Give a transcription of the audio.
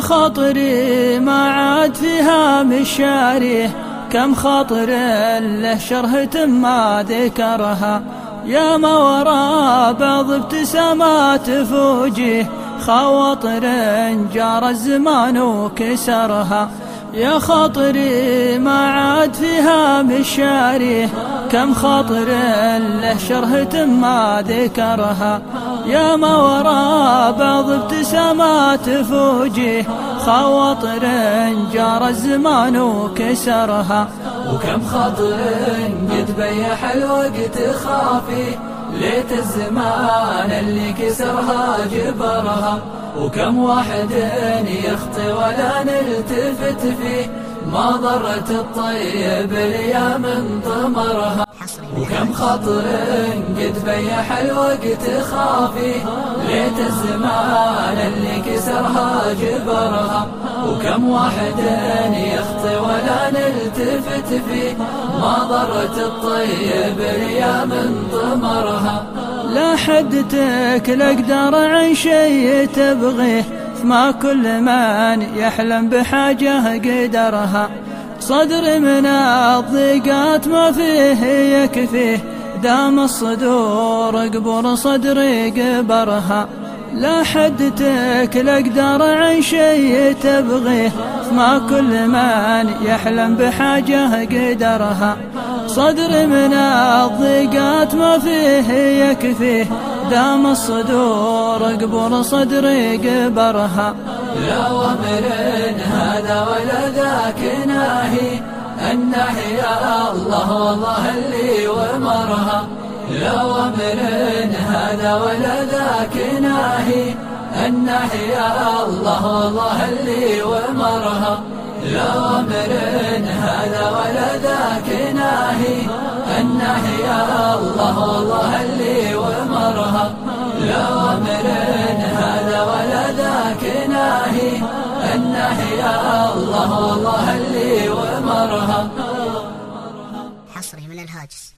خاطري ما عاد فيها مشاريه، كم خاطر له شرهة ما ذكرها، يا ما ورا بعض ابتسامات فوجيه، خواطر جار الزمان وكسرها. يا خاطري ما عاد فيها مشاريه، كم خاطر له شرهة ما ذكرها، يا ما ورا بعض ابتسامات فوجيه، خواطر جار الزمان وكسرها. وكم خاطر قد بيح الوقت خافي، ليت الزمان اللي كسرها جبرها. وكم واحد يخطي ولا نلتفت فيه، ما ضرت الطيب الايام طمرها. وكم خاطر قد بيح الوقت خافي، ليت الزمان اللي كسرها جبرها. وكم واحد يخطي ولا نلتفت فيه، ما ضرت الطيب الايام طمرها. لا حدتك لاقدر عن شيء تبغيه، ما كل من يحلم بحاجة قدرها. صدر من الضيقات ما فيه يكفيه، دام الصدور قبر صدري قبرها. لا حدتك لاقدر عن شيء تبغيه، ما كل من يحلم بحاجة قدرها. صدر من الضيقات ما فيه يكفيه، دام الصدور قبر صدري قبرها. لا وامر هذا ولا ذاك ناهي، الناهي يا الله والله اللي ومرها. لا وامر هذا ولا ذاك ناهي، الناهي يا الله والله اللي ومرها. لا وامر هذا ولا ذاك ناهي، الناهي يا الله والله اللي ومرها. لا وامر هذا ولا ذاك ناهي، الناهي يا الله والله اللي ومرها. حصري من الهاجس.